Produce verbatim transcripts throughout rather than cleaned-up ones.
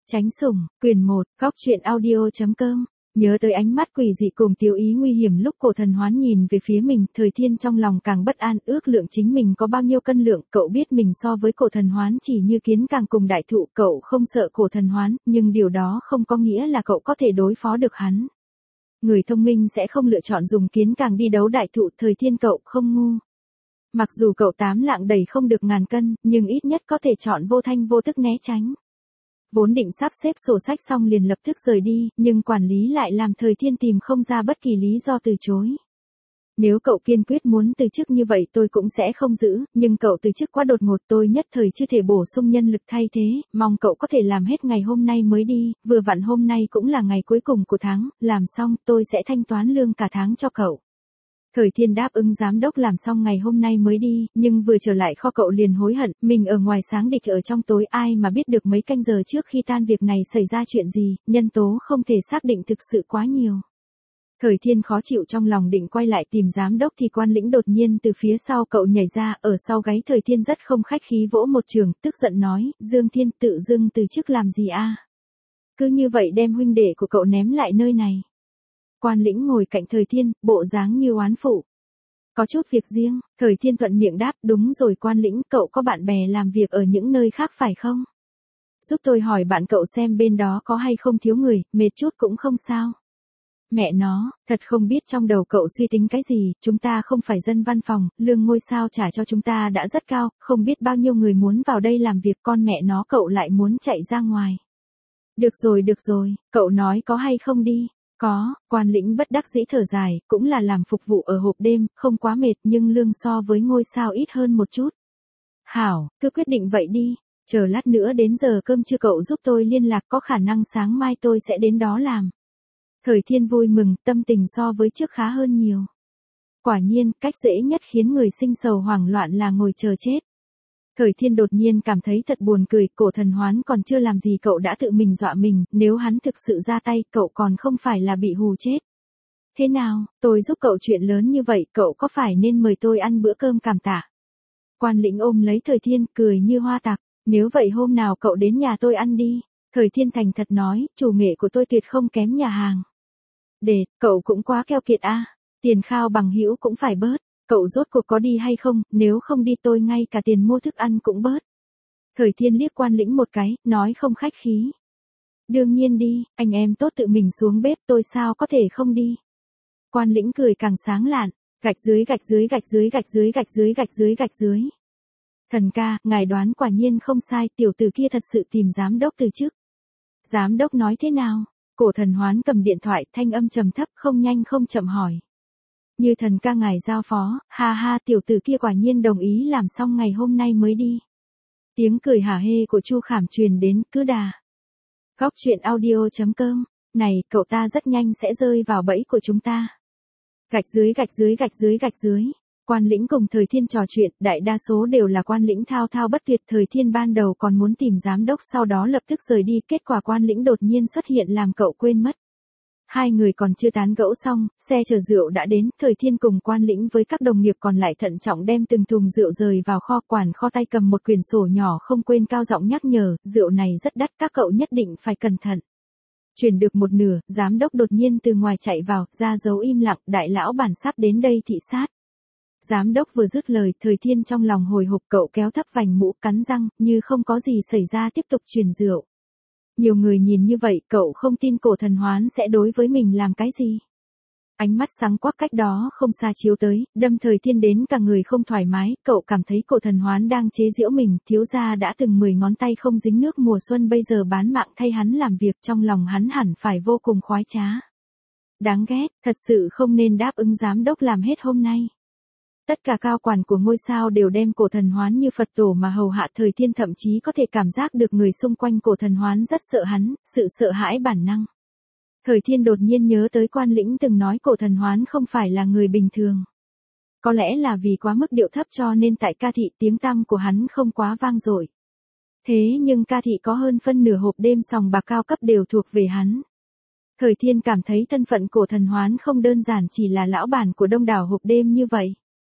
Tránh sủng, quyền một, góc truyện audio.com. Nhớ tới ánh mắt quỷ dị cùng tiêu ý nguy hiểm lúc Cổ Thần Hoán nhìn về phía mình, Thời Thiên trong lòng càng bất an, ước lượng chính mình có bao nhiêu cân lượng, cậu biết mình so với Cổ Thần Hoán chỉ như kiến càng cùng đại thụ, cậu không sợ Cổ Thần Hoán, nhưng điều đó không có nghĩa là cậu có thể đối phó được hắn. Người thông minh sẽ không lựa chọn dùng kiến càng đi đấu đại thụ, Thời Thiên cậu không ngu. Mặc dù cậu tám lạng đầy không được ngàn cân, nhưng ít nhất có thể chọn vô thanh vô tức né tránh. Vốn định sắp xếp sổ sách xong liền lập tức rời đi, nhưng quản lý lại làm Thời Thiên tìm không ra bất kỳ lý do từ chối. Nếu cậu kiên quyết muốn từ chức như vậy tôi cũng sẽ không giữ, nhưng cậu từ chức quá đột ngột, tôi nhất thời chưa thể bổ sung nhân lực thay thế, mong cậu có thể làm hết ngày hôm nay mới đi, vừa vặn hôm nay cũng là ngày cuối cùng của tháng, làm xong tôi sẽ thanh toán lương cả tháng cho cậu. Thời Thiên đáp ứng giám đốc làm xong ngày hôm nay mới đi, nhưng vừa trở lại kho cậu liền hối hận, mình ở ngoài sáng địch ở trong tối, ai mà biết được mấy canh giờ trước khi tan việc này xảy ra chuyện gì, nhân tố không thể xác định thực sự quá nhiều. Thời Thiên khó chịu trong lòng định quay lại tìm giám đốc thì Quan Lĩnh đột nhiên từ phía sau cậu nhảy ra, ở sau gáy Thời Thiên rất không khách khí vỗ một trường, tức giận nói, Dương Thiên tự dưng từ chức làm gì a? Cứ như vậy đem huynh đệ của cậu ném lại nơi này. Quan Lĩnh ngồi cạnh Thời Thiên, bộ dáng như oán phụ. Có chút việc riêng, Thời Thiên thuận miệng đáp, đúng rồi Quan Lĩnh, cậu có bạn bè làm việc ở những nơi khác phải không? Giúp tôi hỏi bạn cậu xem bên đó có hay không thiếu người, mệt chút cũng không sao. Mẹ nó, thật không biết trong đầu cậu suy tính cái gì, chúng ta không phải dân văn phòng, lương ngôi sao trả cho chúng ta đã rất cao, không biết bao nhiêu người muốn vào đây làm việc, con mẹ nó cậu lại muốn chạy ra ngoài. Được rồi được rồi, cậu nói có hay không đi. Có, Quan Lĩnh bất đắc dĩ thở dài, cũng là làm phục vụ ở hộp đêm, không quá mệt nhưng lương so với ngôi sao ít hơn một chút. Hảo, cứ quyết định vậy đi, chờ lát nữa đến giờ cơm trưa cậu giúp tôi liên lạc, có khả năng sáng mai tôi sẽ đến đó làm. Thời Thiên vui mừng, tâm tình so với trước khá hơn nhiều. Quả nhiên, cách dễ nhất khiến người sinh sầu hoảng loạn là ngồi chờ chết. Thời Thiên đột nhiên cảm thấy thật buồn cười, Cổ Thần Hoán còn chưa làm gì cậu đã tự mình dọa mình, nếu hắn thực sự ra tay, cậu còn không phải là bị hù chết. Thế nào, tôi giúp cậu chuyện lớn như vậy, cậu có phải nên mời tôi ăn bữa cơm cảm tạ? Quan Lĩnh ôm lấy Thời Thiên, cười như hoa tạc, nếu vậy hôm nào cậu đến nhà tôi ăn đi. Thời Thiên thành thật nói, chủ nghệ của tôi tuyệt không kém nhà hàng. Để, cậu cũng quá keo kiệt a, tiền khao bằng hữu cũng phải bớt. Cậu rốt cuộc có đi hay không, nếu không đi tôi ngay cả tiền mua thức ăn cũng bớt. Thời Thiên liếc Quan Lĩnh một cái, nói không khách khí. Đương nhiên đi, anh em tốt tự mình xuống bếp, tôi sao có thể không đi. Quan Lĩnh cười càng sáng lạn, gạch dưới gạch dưới gạch dưới gạch dưới gạch dưới gạch dưới gạch dưới. Thần ca, ngài đoán quả nhiên không sai, tiểu tử kia thật sự tìm giám đốc từ chức. Giám đốc nói thế nào? Cổ Thần Hoán cầm điện thoại, thanh âm trầm thấp, không nhanh không chậm hỏi. Như thần ca ngài giao phó, ha ha, tiểu tử kia quả nhiên đồng ý làm xong ngày hôm nay mới đi. Tiếng cười hả hê của Chu Khảm truyền đến, cứ đà. Góc truyện audio.com, này, cậu ta rất nhanh sẽ rơi vào bẫy của chúng ta. Gạch dưới gạch dưới gạch dưới gạch dưới. Quan Lĩnh cùng Thời Thiên trò chuyện, đại đa số đều là Quan Lĩnh thao thao bất tuyệt. Thời Thiên ban đầu còn muốn tìm giám đốc, sau đó lập tức rời đi, kết quả Quan Lĩnh đột nhiên xuất hiện làm cậu quên mất. Hai người còn chưa tán gẫu xong, xe chở rượu đã đến, Thời Thiên cùng Quan Lĩnh với các đồng nghiệp còn lại thận trọng đem từng thùng rượu rời vào kho, quản kho tay cầm một quyển sổ nhỏ không quên cao giọng nhắc nhở, rượu này rất đắt, các cậu nhất định phải cẩn thận. Chuyển được một nửa, giám đốc đột nhiên từ ngoài chạy vào, ra dấu im lặng, đại lão bản sắp đến đây thị sát. Giám đốc vừa dứt lời, Thời Thiên trong lòng hồi hộp, cậu kéo thấp vành mũ, cắn răng, như không có gì xảy ra tiếp tục truyền rượu. Nhiều người nhìn như vậy, cậu không tin Cổ Thần Hoán sẽ đối với mình làm cái gì. Ánh mắt sáng quắc cách đó không xa chiếu tới, đâm Thời Thiên đến cả người không thoải mái, cậu cảm thấy Cổ Thần Hoán đang chế giễu mình, thiếu gia đã từng mười ngón tay không dính nước mùa xuân bây giờ bán mạng thay hắn làm việc, trong lòng hắn hẳn phải vô cùng khoái trá. Đáng ghét, thật sự không nên đáp ứng giám đốc làm hết hôm nay. Tất cả cao quản của ngôi sao đều đem Cổ Thần Hoán như Phật tổ mà hầu hạ. Thời Thiên thậm chí có thể cảm giác được người xung quanh Cổ Thần Hoán rất sợ hắn, sự sợ hãi bản năng. Thời Thiên đột nhiên nhớ tới Quan Lĩnh từng nói Cổ Thần Hoán không phải là người bình thường. Có lẽ là vì quá mức điệu thấp cho nên tại ca thị tiếng tăm của hắn không quá vang dội. Thế nhưng ca thị có hơn phân nửa hộp đêm sòng bạc cao cấp đều thuộc về hắn. Thời Thiên cảm thấy thân phận Cổ Thần Hoán không đơn giản chỉ là lão bản của đông đảo hộp đêm như vậy.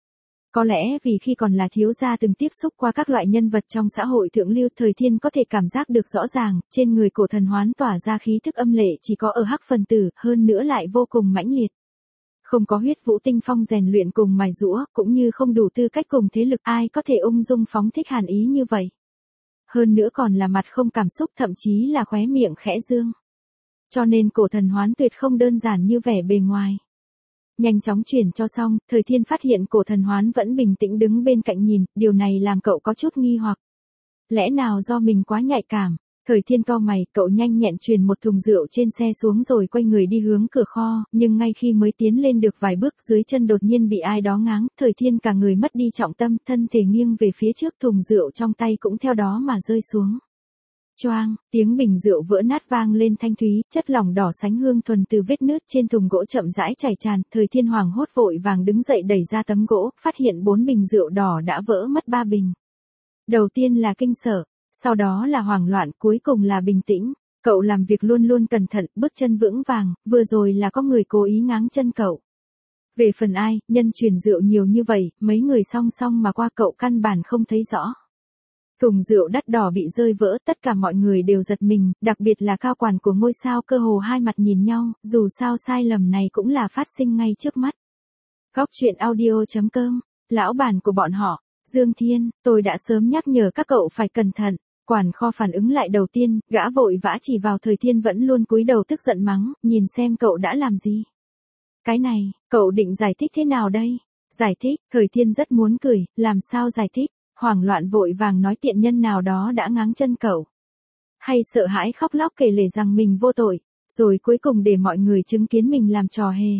Có lẽ vì khi còn là thiếu gia từng tiếp xúc qua các loại nhân vật trong xã hội thượng lưu, Thời Thiên có thể cảm giác được rõ ràng, trên người Cổ Thần Hoán tỏa ra khí thức âm lệ chỉ có ở hắc phần tử, hơn nữa lại vô cùng mãnh liệt. Không có huyết vũ tinh phong rèn luyện cùng mài giũa, cũng như không đủ tư cách cùng thế lực, ai có thể ung dung phóng thích hàn ý như vậy. Hơn nữa còn là mặt không cảm xúc, thậm chí là khóe miệng khẽ dương. Cho nên Cổ Thần Hoán tuyệt không đơn giản như vẻ bề ngoài. Nhanh chóng chuyển cho xong, Thời Thiên phát hiện Cổ Thần Hoán vẫn bình tĩnh đứng bên cạnh nhìn, điều này làm cậu có chút nghi hoặc. Lẽ nào do mình quá nhạy cảm? Thời Thiên cau mày, cậu nhanh nhẹn truyền một thùng rượu trên xe xuống rồi quay người đi hướng cửa kho, nhưng ngay khi mới tiến lên được vài bước, dưới chân đột nhiên bị ai đó ngáng, Thời Thiên cả người mất đi trọng tâm, thân thể nghiêng về phía trước, thùng rượu trong tay cũng theo đó mà rơi xuống. Choang, tiếng bình rượu vỡ nát vang lên thanh thúy, chất lỏng đỏ sánh hương thuần từ vết nứt trên thùng gỗ chậm rãi chảy tràn, Thời Thiên hoảng hốt vội vàng đứng dậy đẩy ra tấm gỗ, phát hiện bốn bình rượu đỏ đã vỡ mất ba bình. Đầu tiên là kinh sợ, sau đó là hoảng loạn, cuối cùng là bình tĩnh. Cậu làm việc luôn luôn cẩn thận, bước chân vững vàng, vừa rồi là có người cố ý ngáng chân cậu. Về phần ai, nhân truyền rượu nhiều như vậy, mấy người song song mà qua cậu căn bản không thấy rõ. Thùng rượu đắt đỏ bị rơi vỡ, tất cả mọi người đều giật mình, đặc biệt là cao quản của ngôi sao cơ hồ hai mặt nhìn nhau, dù sao sai lầm này cũng là phát sinh ngay trước mắt. Góc truyện audio chấm com, lão bản của bọn họ, Dương Thiên, tôi đã sớm nhắc nhở các cậu phải cẩn thận. Quản kho phản ứng lại đầu tiên, gã vội vã chỉ vào Thời Thiên vẫn luôn cúi đầu tức giận mắng, nhìn xem cậu đã làm gì. Cái này, cậu định giải thích thế nào đây? Giải thích, Thời Thiên rất muốn cười, làm sao giải thích? Hoảng loạn vội vàng nói tiện nhân nào đó đã ngáng chân cậu. Hay sợ hãi khóc lóc kể lể rằng mình vô tội, rồi cuối cùng để mọi người chứng kiến mình làm trò hề.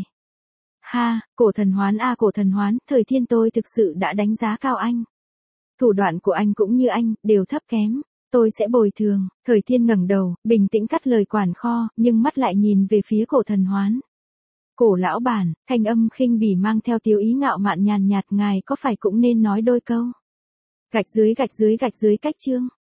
Ha, Cổ Thần Hoán a à, Cổ Thần Hoán, Thời Thiên tôi thực sự đã đánh giá cao anh. Thủ đoạn của anh cũng như anh, đều thấp kém. Tôi sẽ bồi thường. Thời Thiên ngẩng đầu, bình tĩnh cắt lời quản kho, nhưng mắt lại nhìn về phía Cổ Thần Hoán. Cổ lão bản, thanh âm khinh bỉ mang theo tiêu ý ngạo mạn nhàn nhạt, ngài có phải cũng nên nói đôi câu. Gạch dưới gạch dưới gạch dưới cách chương.